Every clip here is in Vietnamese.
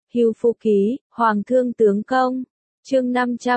Hưu Phu Ký, Hoàng Thương Tướng Công. Chương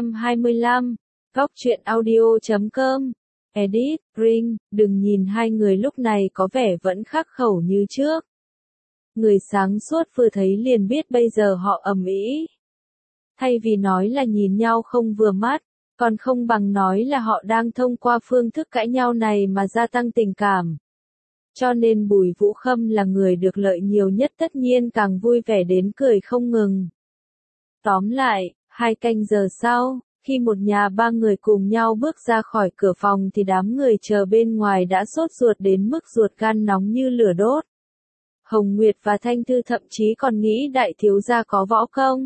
525. Góc truyện audio.com. Edit, Ring, đừng nhìn hai người lúc này có vẻ vẫn khắc khẩu như trước. Người sáng suốt vừa thấy liền biết bây giờ họ ầm ĩ. Thay vì nói là nhìn nhau không vừa mắt, còn không bằng nói là họ đang thông qua phương thức cãi nhau này mà gia tăng tình cảm. Cho nên Bùi Vũ Khâm là người được lợi nhiều nhất, tất nhiên càng vui vẻ đến cười không ngừng. Tóm lại, 2 canh giờ sau, khi một nhà 3 người cùng nhau bước ra khỏi cửa phòng thì đám người chờ bên ngoài đã sốt ruột đến mức ruột gan nóng như lửa đốt. Hồng Nguyệt và Thanh Thư thậm chí còn nghĩ đại thiếu gia có võ công.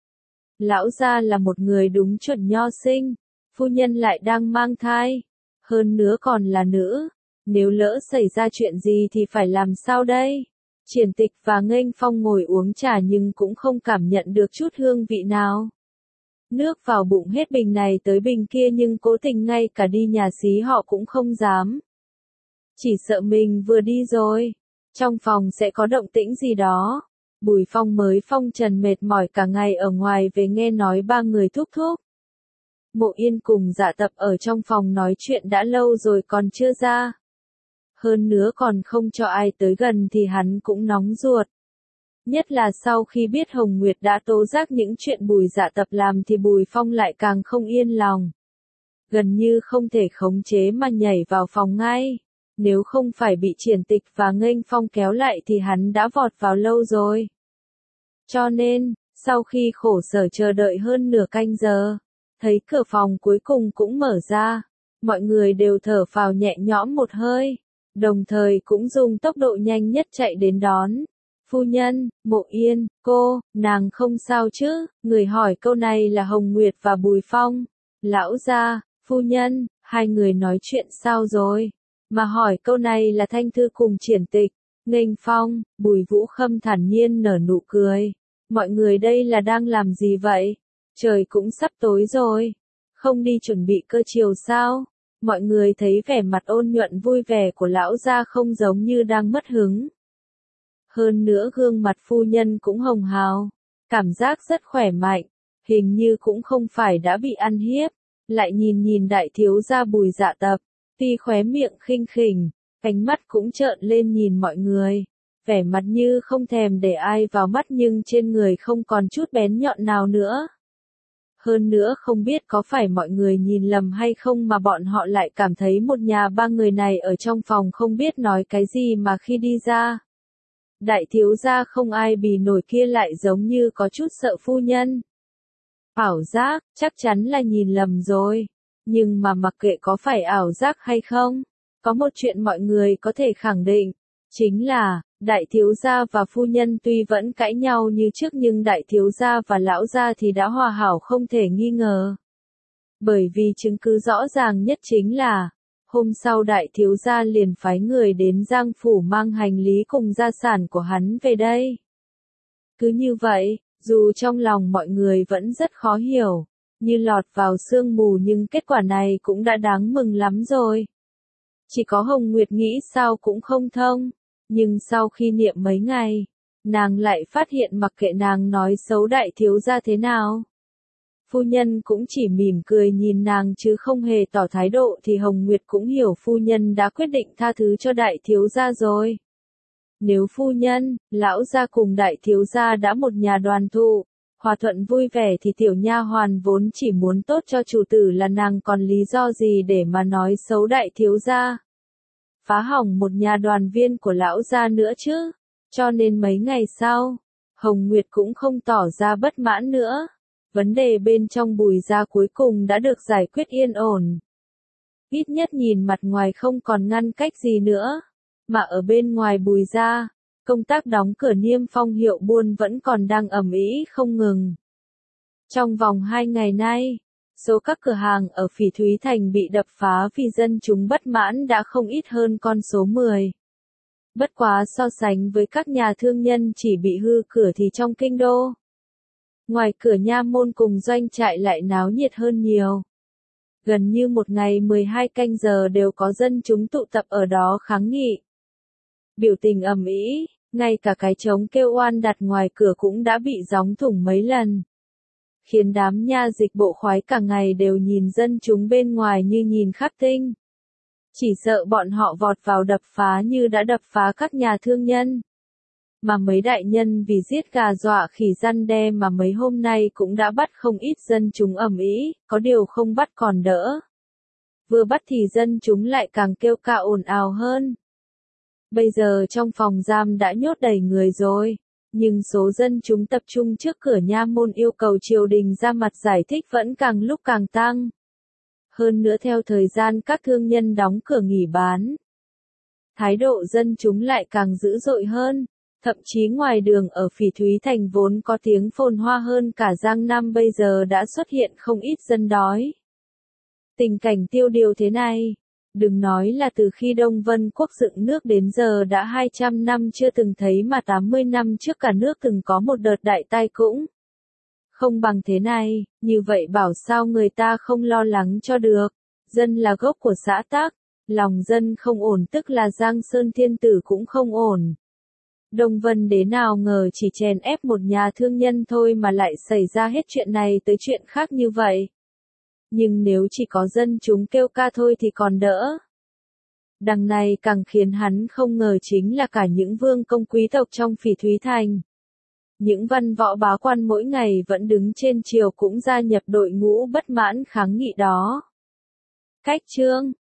Lão gia là một người đúng chuẩn nho sinh, phu nhân lại đang mang thai, hơn nữa còn là nữ. Nếu lỡ xảy ra chuyện gì thì phải làm sao đây? Triển Tịch và Nghênh Phong ngồi uống trà nhưng cũng không cảm nhận được chút hương vị nào. Nước vào bụng hết bình này tới bình kia nhưng cố tình ngay cả đi nhà xí họ cũng không dám. Chỉ sợ mình vừa đi rồi, trong phòng sẽ có động tĩnh gì đó. Bùi Phong mới phong trần mệt mỏi cả ngày ở ngoài về nghe nói 3 người thúc thúc. Mộ Yên cùng Dạ Tập ở trong phòng nói chuyện đã lâu rồi còn chưa ra. Hơn nữa còn không cho ai tới gần thì hắn cũng nóng ruột. Nhất là sau khi biết Hồng Nguyệt đã tố giác những chuyện Bùi Dạ Tập làm thì Bùi Phong lại càng không yên lòng. Gần như không thể khống chế mà nhảy vào phòng ngay. Nếu không phải bị Triển Tịch và Nghênh Phong kéo lại thì hắn đã vọt vào lâu rồi. Cho nên, sau khi khổ sở chờ đợi hơn nửa canh giờ, thấy cửa phòng cuối cùng cũng mở ra, mọi người đều thở phào nhẹ nhõm một hơi, đồng thời cũng dùng tốc độ nhanh nhất chạy đến đón. Phu nhân, Mộ Yên, cô, nàng không sao chứ? Người hỏi câu này là Hồng Nguyệt và Bùi Phong. Lão gia, phu nhân, hai người nói chuyện sao rồi? Mà hỏi câu này là Thanh Thư cùng Triển Tịch. Nghênh Phong, Bùi Vũ Khâm thản nhiên nở nụ cười. Mọi người đây là đang làm gì vậy? Trời cũng sắp tối rồi. Không đi chuẩn bị cơm chiều sao? Mọi người thấy vẻ mặt ôn nhuận vui vẻ của lão gia không giống như đang mất hứng. Hơn nữa gương mặt phu nhân cũng hồng hào. Cảm giác rất khỏe mạnh. Hình như cũng không phải đã bị ăn hiếp. Lại nhìn đại thiếu gia Bùi Dạ Tập. Tuy khóe miệng khinh khỉnh, ánh mắt cũng trợn lên nhìn mọi người. Vẻ mặt như không thèm để ai vào mắt nhưng trên người không còn chút bén nhọn nào nữa. Hơn nữa không biết có phải mọi người nhìn lầm hay không mà bọn họ lại cảm thấy một nhà 3 người này ở trong phòng không biết nói cái gì mà khi đi ra. Đại thiếu gia không ai bì nổi kia lại giống như có chút sợ phu nhân. Ảo giác, chắc chắn là nhìn lầm rồi. Nhưng mà mặc kệ có phải ảo giác hay không, có một chuyện mọi người có thể khẳng định, chính là, đại thiếu gia và phu nhân tuy vẫn cãi nhau như trước nhưng đại thiếu gia và lão gia thì đã hòa hảo không thể nghi ngờ. Bởi vì chứng cứ rõ ràng nhất chính là, hôm sau đại thiếu gia liền phái người đến Giang Phủ mang hành lý cùng gia sản của hắn về đây. Cứ như vậy, dù trong lòng mọi người vẫn rất khó hiểu, như lọt vào sương mù nhưng kết quả này cũng đã đáng mừng lắm rồi. Chỉ có Hồng Nguyệt nghĩ sao cũng không thông, nhưng sau khi niệm mấy ngày, nàng lại phát hiện mặc kệ nàng nói xấu đại thiếu gia thế nào. Phu nhân cũng chỉ mỉm cười nhìn nàng chứ không hề tỏ thái độ thì Hồng Nguyệt cũng hiểu phu nhân đã quyết định tha thứ cho đại thiếu gia rồi. Nếu phu nhân, lão gia cùng đại thiếu gia đã một nhà đoàn tụ, hòa thuận vui vẻ thì tiểu nha hoàn vốn chỉ muốn tốt cho chủ tử là nàng còn lý do gì để mà nói xấu đại thiếu gia. Phá hỏng một nhà đoàn viên của lão gia nữa chứ. Cho nên mấy ngày sau, Hồng Nguyệt cũng không tỏ ra bất mãn nữa. Vấn đề bên trong Bùi gia cuối cùng đã được giải quyết yên ổn. Ít nhất nhìn mặt ngoài không còn ngăn cách gì nữa. Mà ở bên ngoài Bùi gia, công tác đóng cửa niêm phong hiệu buôn vẫn còn đang ầm ĩ không ngừng. Trong vòng 2 ngày nay, số các cửa hàng ở Phỉ Thúy Thành bị đập phá vì dân chúng bất mãn đã không ít hơn con số 10. Bất quá so sánh với các nhà thương nhân chỉ bị hư cửa thì trong kinh đô, ngoài cửa nha môn cùng doanh trại lại náo nhiệt hơn nhiều. Gần như một ngày 12 canh giờ đều có dân chúng tụ tập ở đó kháng nghị. Biểu tình ầm ĩ, Ngay cả cái trống kêu oan đặt ngoài cửa cũng đã bị gióng thủng mấy lần. Khiến đám nha dịch bộ khoái cả ngày đều nhìn dân chúng bên ngoài như nhìn khắc tinh. Chỉ sợ bọn họ vọt vào đập phá như đã đập phá các nhà thương nhân. Mà mấy đại nhân vì giết gà dọa khỉ răn đe mà mấy hôm nay cũng đã bắt không ít dân chúng ầm ĩ, có điều không bắt còn đỡ. Vừa bắt thì dân chúng lại càng kêu ca ồn ào hơn. Bây giờ trong phòng giam đã nhốt đầy người rồi, nhưng số dân chúng tập trung trước cửa nha môn yêu cầu triều đình ra mặt giải thích vẫn càng lúc càng tăng. Hơn nữa theo thời gian các thương nhân đóng cửa nghỉ bán, thái độ dân chúng lại càng dữ dội hơn. Thậm chí ngoài đường ở Phỉ Thúy Thành vốn có tiếng phồn hoa hơn cả Giang Nam bây giờ đã xuất hiện không ít dân đói. Tình cảnh tiêu điều thế này, đừng nói là từ khi Đông Vân Quốc dựng nước đến giờ đã 200 năm chưa từng thấy mà 80 năm trước cả nước từng có một đợt đại tai cũng không bằng thế này, như vậy bảo sao người ta không lo lắng cho được. Dân là gốc của xã tắc, lòng dân không ổn tức là Giang Sơn Thiên Tử cũng không ổn. Đông Vân Đế nào ngờ chỉ chèn ép một nhà thương nhân thôi mà lại xảy ra hết chuyện này tới chuyện khác như vậy. Nhưng nếu chỉ có dân chúng kêu ca thôi thì còn đỡ. Đằng này càng khiến hắn không ngờ chính là cả những vương công quý tộc trong Phỉ Thúy Thành. Những văn võ bá quan mỗi ngày vẫn đứng trên triều cũng gia nhập đội ngũ bất mãn kháng nghị đó. Cách chương